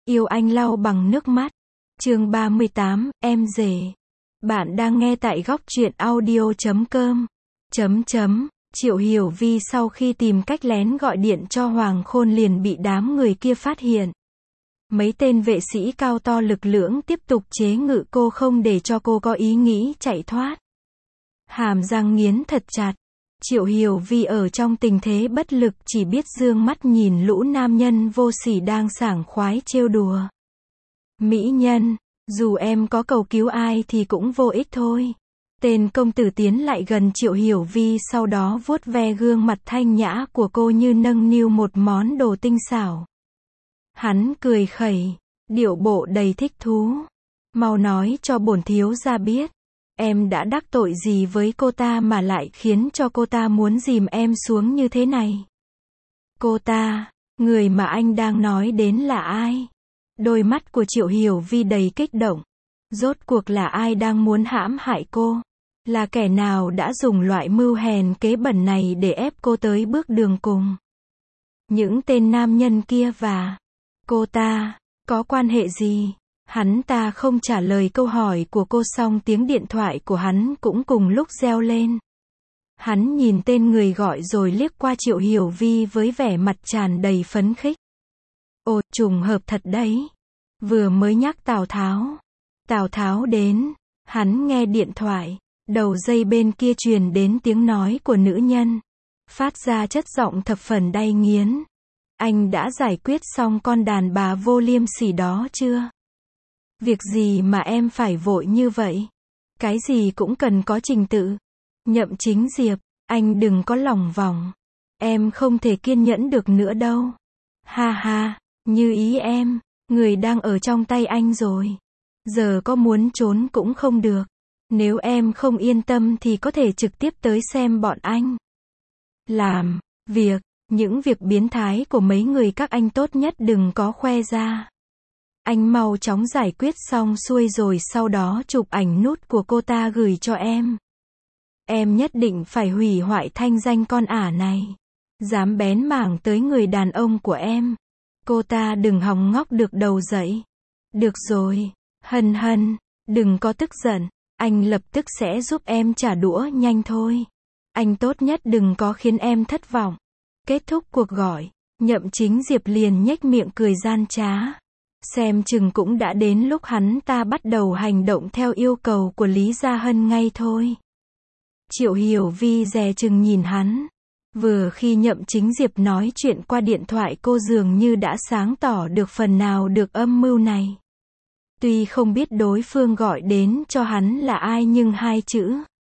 Yêu anh lau bằng nước mắt. Chương 38, em rể. Bạn đang nghe tại góc truyện audio.com. Triệu Hiểu Vi sau khi tìm cách lén gọi điện cho Hoàng Khôn liền bị đám người kia phát hiện. Mấy tên vệ sĩ cao to lực lưỡng tiếp tục chế ngự cô không để cho cô có ý nghĩ chạy thoát. Hàm răng nghiến thật chặt. Triệu Hiểu Vi ở trong tình thế bất lực chỉ biết dương mắt nhìn lũ nam nhân vô sỉ đang sảng khoái trêu đùa. Mỹ nhân, dù em có cầu cứu ai thì cũng vô ích thôi. Tên công tử tiến lại gần Triệu Hiểu Vi sau đó vuốt ve gương mặt thanh nhã của cô như nâng niu một món đồ tinh xảo. Hắn cười khẩy, điệu bộ đầy thích thú. Mau nói cho bổn thiếu gia biết. Em đã đắc tội gì với cô ta mà lại khiến cho cô ta muốn dìm em xuống như thế này? Cô ta, người mà anh đang nói đến là ai? Đôi mắt của Triệu Hiểu Vi đầy kích động. Rốt cuộc là ai đang muốn hãm hại cô? Là kẻ nào đã dùng loại mưu hèn kế bẩn này để ép cô tới bước đường cùng? Những tên nam nhân kia và cô ta có quan hệ gì? Hắn ta không trả lời câu hỏi của cô xong tiếng điện thoại của hắn cũng cùng lúc reo lên. Hắn nhìn tên người gọi rồi liếc qua Triệu Hiểu Vi với vẻ mặt tràn đầy phấn khích. Ồ, trùng hợp thật đấy. Vừa mới nhắc Tào Tháo. Tào Tháo đến. Hắn nghe điện thoại. Đầu dây bên kia truyền đến tiếng nói của nữ nhân. Phát ra chất giọng thập phần đay nghiến. Anh đã giải quyết xong con đàn bà vô liêm sỉ đó chưa? Việc gì mà em phải vội như vậy? Cái gì cũng cần có trình tự. Nhậm Chính Diệp, anh đừng có lòng vòng. Em không thể kiên nhẫn được nữa đâu. Ha ha, như ý em, người đang ở trong tay anh rồi. Giờ có muốn trốn cũng không được. Nếu em không yên tâm thì có thể trực tiếp tới xem bọn anh. Làm việc, những việc biến thái của mấy người các anh tốt nhất đừng có khoe ra. Anh mau chóng giải quyết xong xuôi rồi sau đó chụp ảnh nút của cô ta gửi cho em. Em nhất định phải hủy hoại thanh danh con ả này. Dám bén mảng tới người đàn ông của em. Cô ta đừng hòng ngóc được đầu dậy. Được rồi, Hân Hân, đừng có tức giận. Anh lập tức sẽ giúp em trả đũa nhanh thôi. Anh tốt nhất đừng có khiến em thất vọng. Kết thúc cuộc gọi, Nhậm Chính Diệp liền nhếch miệng cười gian trá. Xem chừng cũng đã đến lúc hắn ta bắt đầu hành động theo yêu cầu của Lý Gia Hân ngay thôi. Triệu Hiểu Vi dè chừng nhìn hắn. Vừa khi Nhậm Chính Diệp nói chuyện qua điện thoại cô dường như đã sáng tỏ được phần nào được âm mưu này. Tuy không biết đối phương gọi đến cho hắn là ai nhưng hai chữ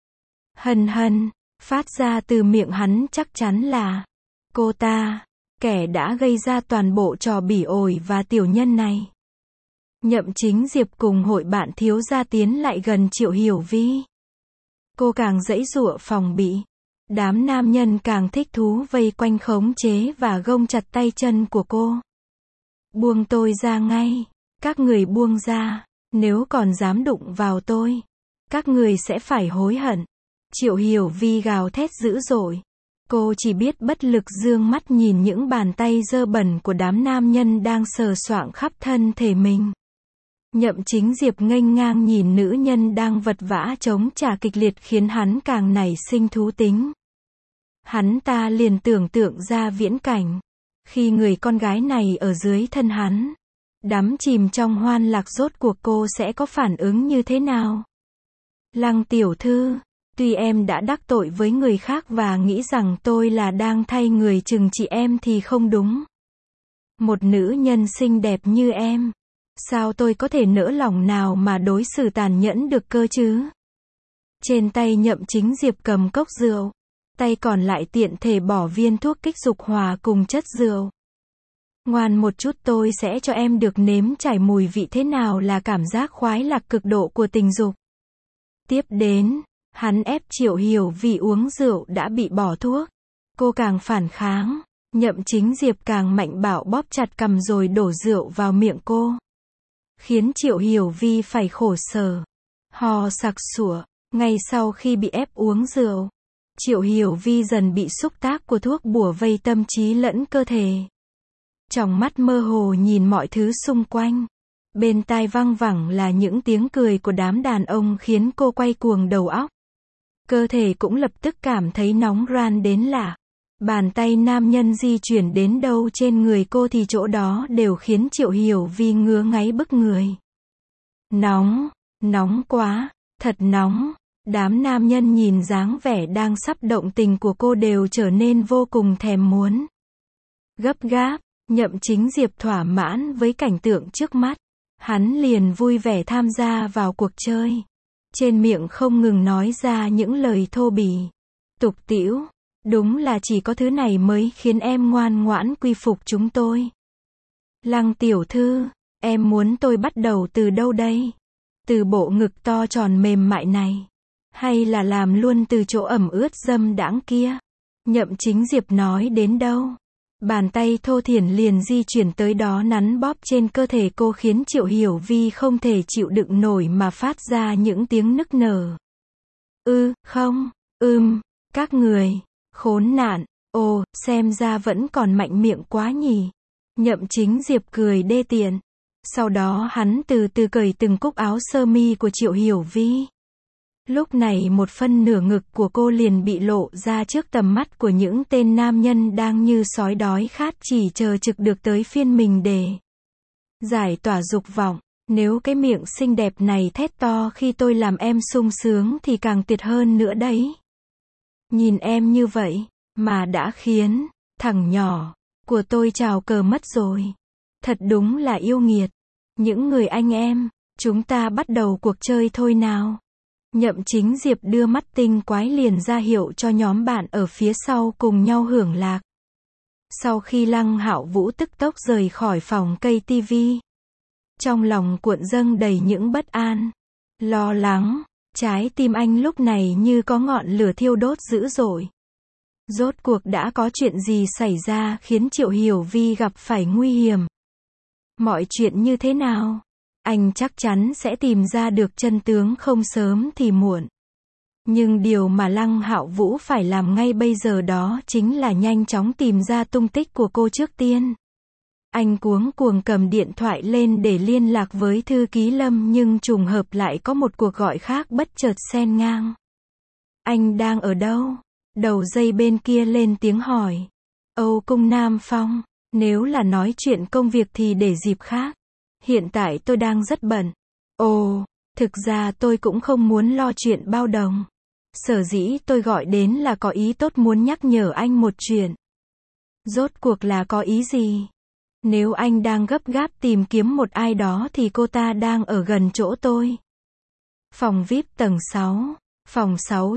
Hân Hân phát ra từ miệng hắn chắc chắn là cô ta, kẻ đã gây ra toàn bộ trò bỉ ổi và tiểu nhân này. Nhậm Chính Diệp cùng hội bạn thiếu gia tiến lại gần Triệu Hiểu Vi. Cô càng giãy giụa phòng bị. Đám nam nhân càng thích thú vây quanh khống chế và gông chặt tay chân của cô. Buông tôi ra ngay. Các người buông ra. Nếu còn dám đụng vào tôi, các người sẽ phải hối hận. Triệu Hiểu Vi gào thét dữ dội. Cô chỉ biết bất lực dương mắt nhìn những bàn tay dơ bẩn của đám nam nhân đang sờ soạng khắp thân thể mình. Nhậm Chính Diệp nghênh ngang nhìn nữ nhân đang vật vã chống trả kịch liệt khiến hắn càng nảy sinh thú tính. Hắn ta liền tưởng tượng ra viễn cảnh. Khi người con gái này ở dưới thân hắn, đắm chìm trong hoan lạc rốt cuộc cô sẽ có phản ứng như thế nào? Lăng tiểu thư, tuy em đã đắc tội với người khác và nghĩ rằng tôi là đang thay người trừng trị em thì không đúng. Một nữ nhân xinh đẹp như em, sao tôi có thể nỡ lòng nào mà đối xử tàn nhẫn được cơ chứ? Trên tay Nhậm Chính Diệp cầm cốc rượu, tay còn lại tiện thể bỏ viên thuốc kích dục hòa cùng chất rượu. Ngoan một chút tôi sẽ cho em được nếm trải mùi vị thế nào là cảm giác khoái lạc cực độ của tình dục. Tiếp đến, hắn ép Triệu Hiểu Vi uống rượu đã bị bỏ thuốc. Cô càng phản kháng, Nhậm Chính Diệp càng mạnh bạo bóp chặt cằm rồi đổ rượu vào miệng cô. Khiến Triệu Hiểu Vi phải khổ sở. Hò sặc sủa. Ngay sau khi bị ép uống rượu, Triệu Hiểu Vi dần bị xúc tác của thuốc bủa vây tâm trí lẫn cơ thể. Tròng mắt mơ hồ nhìn mọi thứ xung quanh. Bên tai văng vẳng là những tiếng cười của đám đàn ông khiến cô quay cuồng đầu óc. Cơ thể cũng lập tức cảm thấy nóng ran đến lạ. Bàn tay nam nhân di chuyển đến đâu trên người cô thì chỗ đó đều khiến Triệu Hiểu Vi ngứa ngáy bức người. Nóng, nóng quá, thật nóng. Đám nam nhân nhìn dáng vẻ đang sắp động tình của cô đều trở nên vô cùng thèm muốn. Gấp gáp, Nhậm Chính Diệp thỏa mãn với cảnh tượng trước mắt. Hắn liền vui vẻ tham gia vào cuộc chơi. Trên miệng không ngừng nói ra những lời thô bỉ, tục tĩu. Đúng là chỉ có thứ này mới khiến em ngoan ngoãn quy phục chúng tôi. Lăng tiểu thư, em muốn tôi bắt đầu từ đâu đây? Từ bộ ngực to tròn mềm mại này? Hay là làm luôn từ chỗ ẩm ướt dâm đãng kia? Nhậm Chính Diệp nói đến đâu? Bàn tay thô thiển liền di chuyển tới đó nắn bóp trên cơ thể cô khiến Triệu Hiểu Vi không thể chịu đựng nổi mà phát ra những tiếng nức nở. Không, các người, khốn nạn, ồ, xem ra vẫn còn mạnh miệng quá nhỉ. Nhậm Chính Diệp cười đê tiện. Sau đó hắn từ từ cởi từng cúc áo sơ mi của Triệu Hiểu Vi. Lúc này một phân nửa ngực của cô liền bị lộ ra trước tầm mắt của những tên nam nhân đang như sói đói khát chỉ chờ trực được tới phiên mình để giải tỏa dục vọng. Nếu cái miệng xinh đẹp này thét to khi tôi làm em sung sướng thì càng tuyệt hơn nữa đấy. Nhìn em như vậy, mà đã khiến thằng nhỏ của tôi trào cờ mất rồi. Thật đúng là yêu nghiệt. Những người anh em, chúng ta bắt đầu cuộc chơi thôi nào. Nhậm Chính Diệp đưa mắt tinh quái liền ra hiệu cho nhóm bạn ở phía sau cùng nhau hưởng lạc. Sau khi Lăng Hạo Vũ tức tốc rời khỏi phòng cây tivi, trong lòng cuộn dâng đầy những bất an, lo lắng, trái tim anh lúc này như có ngọn lửa thiêu đốt dữ dội. Rốt cuộc đã có chuyện gì xảy ra khiến Triệu Hiểu Vi gặp phải nguy hiểm? Mọi chuyện như thế nào? Anh chắc chắn sẽ tìm ra được chân tướng không sớm thì muộn. Nhưng điều mà Lăng Hạo Vũ phải làm ngay bây giờ đó chính là nhanh chóng tìm ra tung tích của cô trước tiên. Anh cuống cuồng cầm điện thoại lên để liên lạc với thư ký Lâm nhưng trùng hợp lại có một cuộc gọi khác bất chợt xen ngang. Anh đang ở đâu? Đầu dây bên kia lên tiếng hỏi. Âu Cung Nam Phong, nếu là nói chuyện công việc thì để dịp khác. Hiện tại tôi đang rất bận. Ồ, thực ra tôi cũng không muốn lo chuyện bao đồng. Sở dĩ tôi gọi đến là có ý tốt muốn nhắc nhở anh một chuyện. Rốt cuộc là có ý gì? Nếu anh đang gấp gáp tìm kiếm một ai đó thì cô ta đang ở gần chỗ tôi. Phòng VIP tầng 6, phòng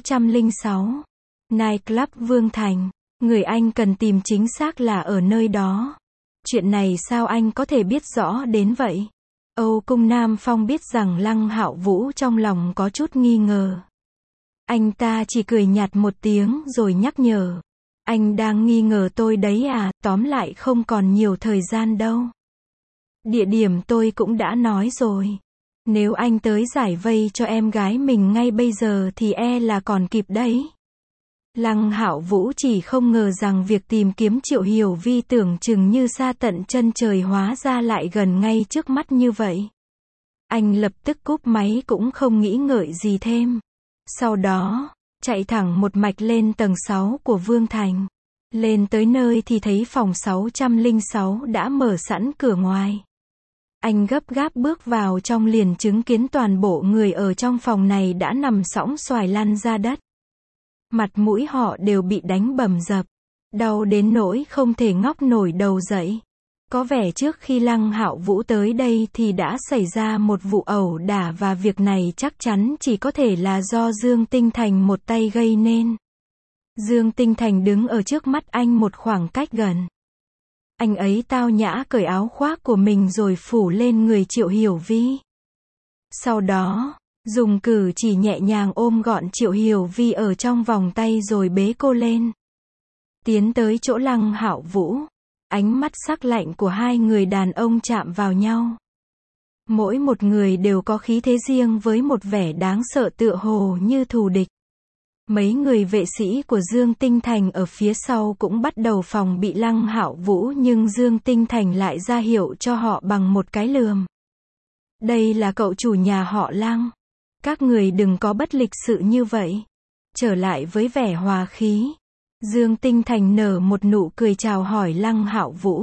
606, Nightclub Vương Thành. Người anh cần tìm chính xác là ở nơi đó. Chuyện này sao anh có thể biết rõ đến vậy? Âu Cung Nam Phong biết rằng Lăng Hạo Vũ trong lòng có chút nghi ngờ. Anh ta chỉ cười nhạt một tiếng rồi nhắc nhở. Anh đang nghi ngờ tôi đấy à, tóm lại không còn nhiều thời gian đâu. Địa điểm tôi cũng đã nói rồi. Nếu anh tới giải vây cho em gái mình ngay bây giờ thì là còn kịp đấy. Lăng Hạo Vũ chỉ không ngờ rằng việc tìm kiếm Triệu Hiểu Vi tưởng chừng như xa tận chân trời hóa ra lại gần ngay trước mắt như vậy. Anh lập tức cúp máy cũng không nghĩ ngợi gì thêm. Sau đó, chạy thẳng một mạch lên tầng 6 của Vương Thành. Lên tới nơi thì thấy phòng 606 đã mở sẵn cửa ngoài. Anh gấp gáp bước vào trong liền chứng kiến toàn bộ người ở trong phòng này đã nằm sõng xoài lăn ra đất. Mặt mũi họ đều bị đánh bầm dập, đau đến nỗi không thể ngóc nổi đầu dậy. Có vẻ trước khi Lăng Hạo Vũ tới đây thì đã xảy ra một vụ ẩu đả và việc này chắc chắn chỉ có thể là do Dương Tinh Thành một tay gây nên. Dương Tinh Thành đứng ở trước mắt anh một khoảng cách gần. Anh ấy tao nhã cởi áo khoác của mình rồi phủ lên người Triệu Hiểu Vi. Sau đó, dùng cử chỉ nhẹ nhàng ôm gọn Triệu Hiểu Vi ở trong vòng tay rồi bế cô lên. Tiến tới chỗ Lăng Hạo Vũ, ánh mắt sắc lạnh của hai người đàn ông chạm vào nhau. Mỗi một người đều có khí thế riêng với một vẻ đáng sợ tựa hồ như thù địch. Mấy người vệ sĩ của Dương Tinh Thành ở phía sau cũng bắt đầu phòng bị Lăng Hạo Vũ, nhưng Dương Tinh Thành lại ra hiệu cho họ bằng một cái lườm. Đây là cậu chủ nhà họ Lăng. Các người đừng có bất lịch sự như vậy. Trở lại với vẻ hòa khí, Dương Tinh Thành nở một nụ cười chào hỏi Lăng Hạo Vũ.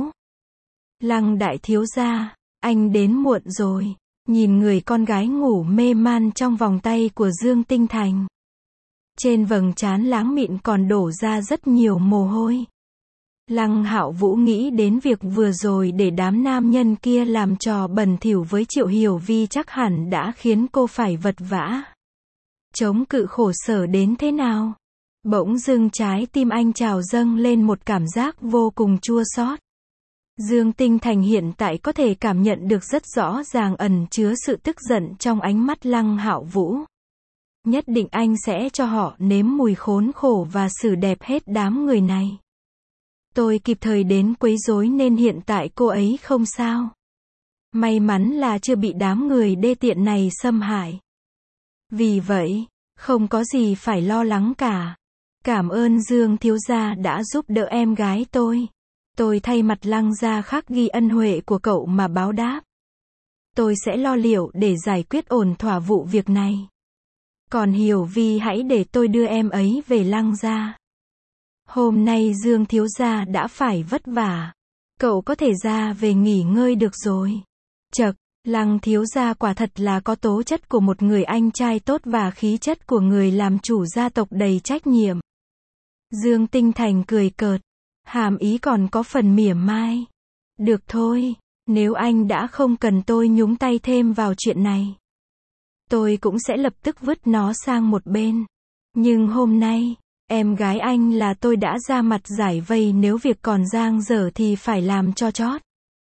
Lăng đại thiếu gia, anh đến muộn rồi. Nhìn người con gái ngủ mê man trong vòng tay của Dương Tinh Thành. Trên vầng trán láng mịn còn đổ ra rất nhiều mồ hôi. Lăng Hạo Vũ nghĩ đến việc vừa rồi để đám nam nhân kia làm trò bẩn thỉu với Triệu Hiểu Vi chắc hẳn đã khiến cô phải vật vã. Chống cự khổ sở đến thế nào? Bỗng dưng trái tim anh trào dâng lên một cảm giác vô cùng chua xót. Dương Tinh Thành hiện tại có thể cảm nhận được rất rõ ràng ẩn chứa sự tức giận trong ánh mắt Lăng Hạo Vũ. Nhất định anh sẽ cho họ nếm mùi khốn khổ và xử đẹp hết đám người này. Tôi kịp thời đến quấy rối nên hiện tại cô ấy không sao. May mắn là chưa bị đám người đê tiện này xâm hại. Vì vậy, không có gì phải lo lắng cả. Cảm ơn Dương thiếu gia đã giúp đỡ em gái tôi. Tôi thay mặt Lăng gia khắc ghi ân huệ của cậu mà báo đáp. Tôi sẽ lo liệu để giải quyết ổn thỏa vụ việc này. Còn Hiểu Vi hãy để tôi đưa em ấy về Lăng gia. Hôm nay Dương thiếu gia đã phải vất vả. Cậu có thể ra về nghỉ ngơi được rồi. Chậc, Lăng thiếu gia quả thật là có tố chất của một người anh trai tốt và khí chất của người làm chủ gia tộc đầy trách nhiệm. Dương Tinh Thành cười cợt, hàm ý còn có phần mỉa mai. Được thôi, nếu anh đã không cần tôi nhúng tay thêm vào chuyện này, tôi cũng sẽ lập tức vứt nó sang một bên. Nhưng hôm nay, em gái anh là tôi đã ra mặt giải vây, nếu việc còn dang dở thì phải làm cho chót.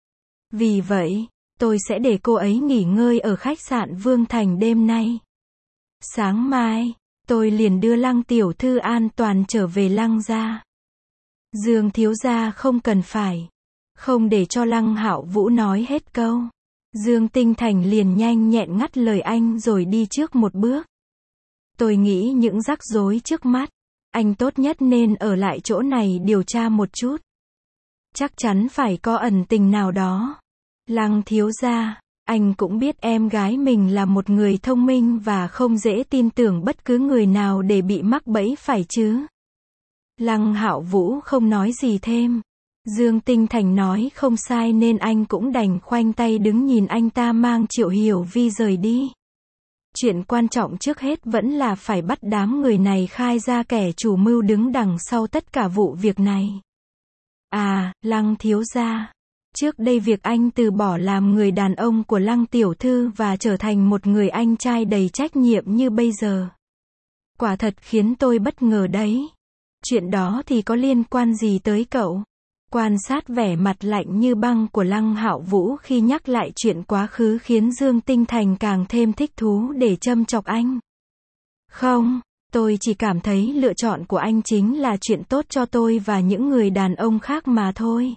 Vì vậy, tôi sẽ để cô ấy nghỉ ngơi ở khách sạn Vương Thành đêm nay. Sáng mai, tôi liền đưa Lăng tiểu thư an toàn trở về Lăng gia. Dương thiếu gia không cần phải. Không để cho Lăng Hạo Vũ nói hết câu, Dương Tinh Thành liền nhanh nhẹn ngắt lời anh rồi đi trước một bước. Tôi nghĩ những rắc rối trước mắt, anh tốt nhất nên ở lại chỗ này điều tra một chút. Chắc chắn phải có ẩn tình nào đó. Lăng thiếu gia, anh cũng biết em gái mình là một người thông minh và không dễ tin tưởng bất cứ người nào để bị mắc bẫy phải chứ. Lăng Hạo Vũ không nói gì thêm. Dương Tinh Thành nói không sai nên anh cũng đành khoanh tay đứng nhìn anh ta mang Triệu Hiểu Vi rời đi. Chuyện quan trọng trước hết vẫn là phải bắt đám người này khai ra kẻ chủ mưu đứng đằng sau tất cả vụ việc này. À, Lăng thiếu gia, trước đây việc anh từ bỏ làm người đàn ông của Lăng tiểu thư và trở thành một người anh trai đầy trách nhiệm như bây giờ, quả thật khiến tôi bất ngờ đấy. Chuyện đó thì có liên quan gì tới cậu? Quan sát vẻ mặt lạnh như băng của Lăng Hạo Vũ khi nhắc lại chuyện quá khứ khiến Dương Tinh Thành càng thêm thích thú để châm chọc anh. Không, tôi chỉ cảm thấy lựa chọn của anh chính là chuyện tốt cho tôi và những người đàn ông khác mà thôi.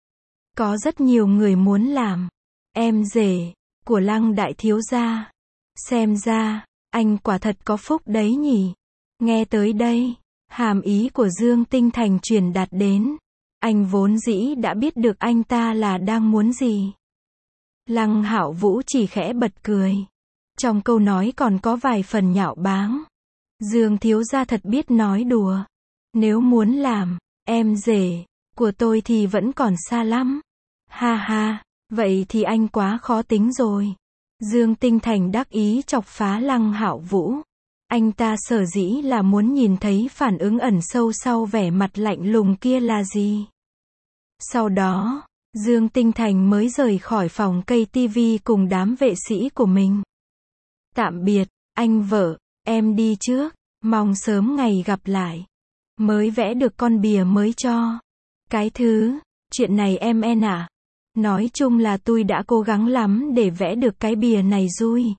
Có rất nhiều người muốn làm em rể của Lăng đại thiếu gia. Xem ra, anh quả thật có phúc đấy nhỉ. Nghe tới đây, hàm ý của Dương Tinh Thành truyền đạt đến. Anh vốn dĩ đã biết được anh ta là đang muốn gì. Lăng Hạo Vũ chỉ khẽ bật cười. Trong câu nói còn có vài phần nhạo báng. Dương thiếu gia thật biết nói đùa. Nếu muốn làm em rể của tôi thì vẫn còn xa lắm. Ha ha, vậy thì anh quá khó tính rồi. Dương Tinh Thành đắc ý chọc phá Lăng Hạo Vũ. Anh ta sở dĩ là muốn nhìn thấy phản ứng ẩn sâu sau vẻ mặt lạnh lùng kia là gì. Sau đó, Dương Tinh Thành mới rời khỏi phòng cây tivi cùng đám vệ sĩ của mình. Tạm biệt, anh vợ, em đi trước, mong sớm ngày gặp lại. Mới vẽ được con bìa mới cho. Cái thứ, chuyện này em à. Nói chung là tôi đã cố gắng lắm để vẽ được cái bìa này rồi.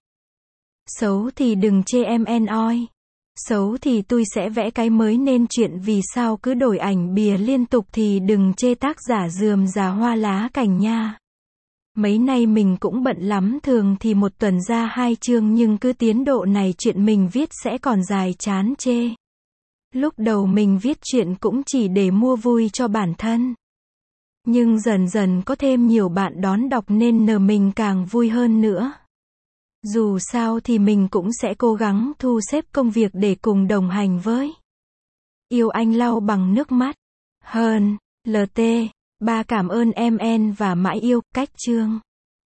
Xấu thì đừng chê em oi. Xấu thì tôi sẽ vẽ cái mới nên chuyện vì sao cứ đổi ảnh bìa liên tục thì đừng chê tác giả rườm rà hoa lá cảnh nha. Mấy nay mình cũng bận lắm, thường thì một tuần ra 2 chương nhưng cứ tiến độ này chuyện mình viết sẽ còn dài chán chê. Lúc đầu mình viết truyện cũng chỉ để mua vui cho bản thân. Nhưng dần dần có thêm nhiều bạn đón đọc nên mình càng vui hơn nữa. Dù sao thì mình cũng sẽ cố gắng thu xếp công việc để cùng đồng hành với. Yêu anh lau bằng nước mắt. Hơn. LT. Ba cảm ơn MN và mãi yêu. Cách chương.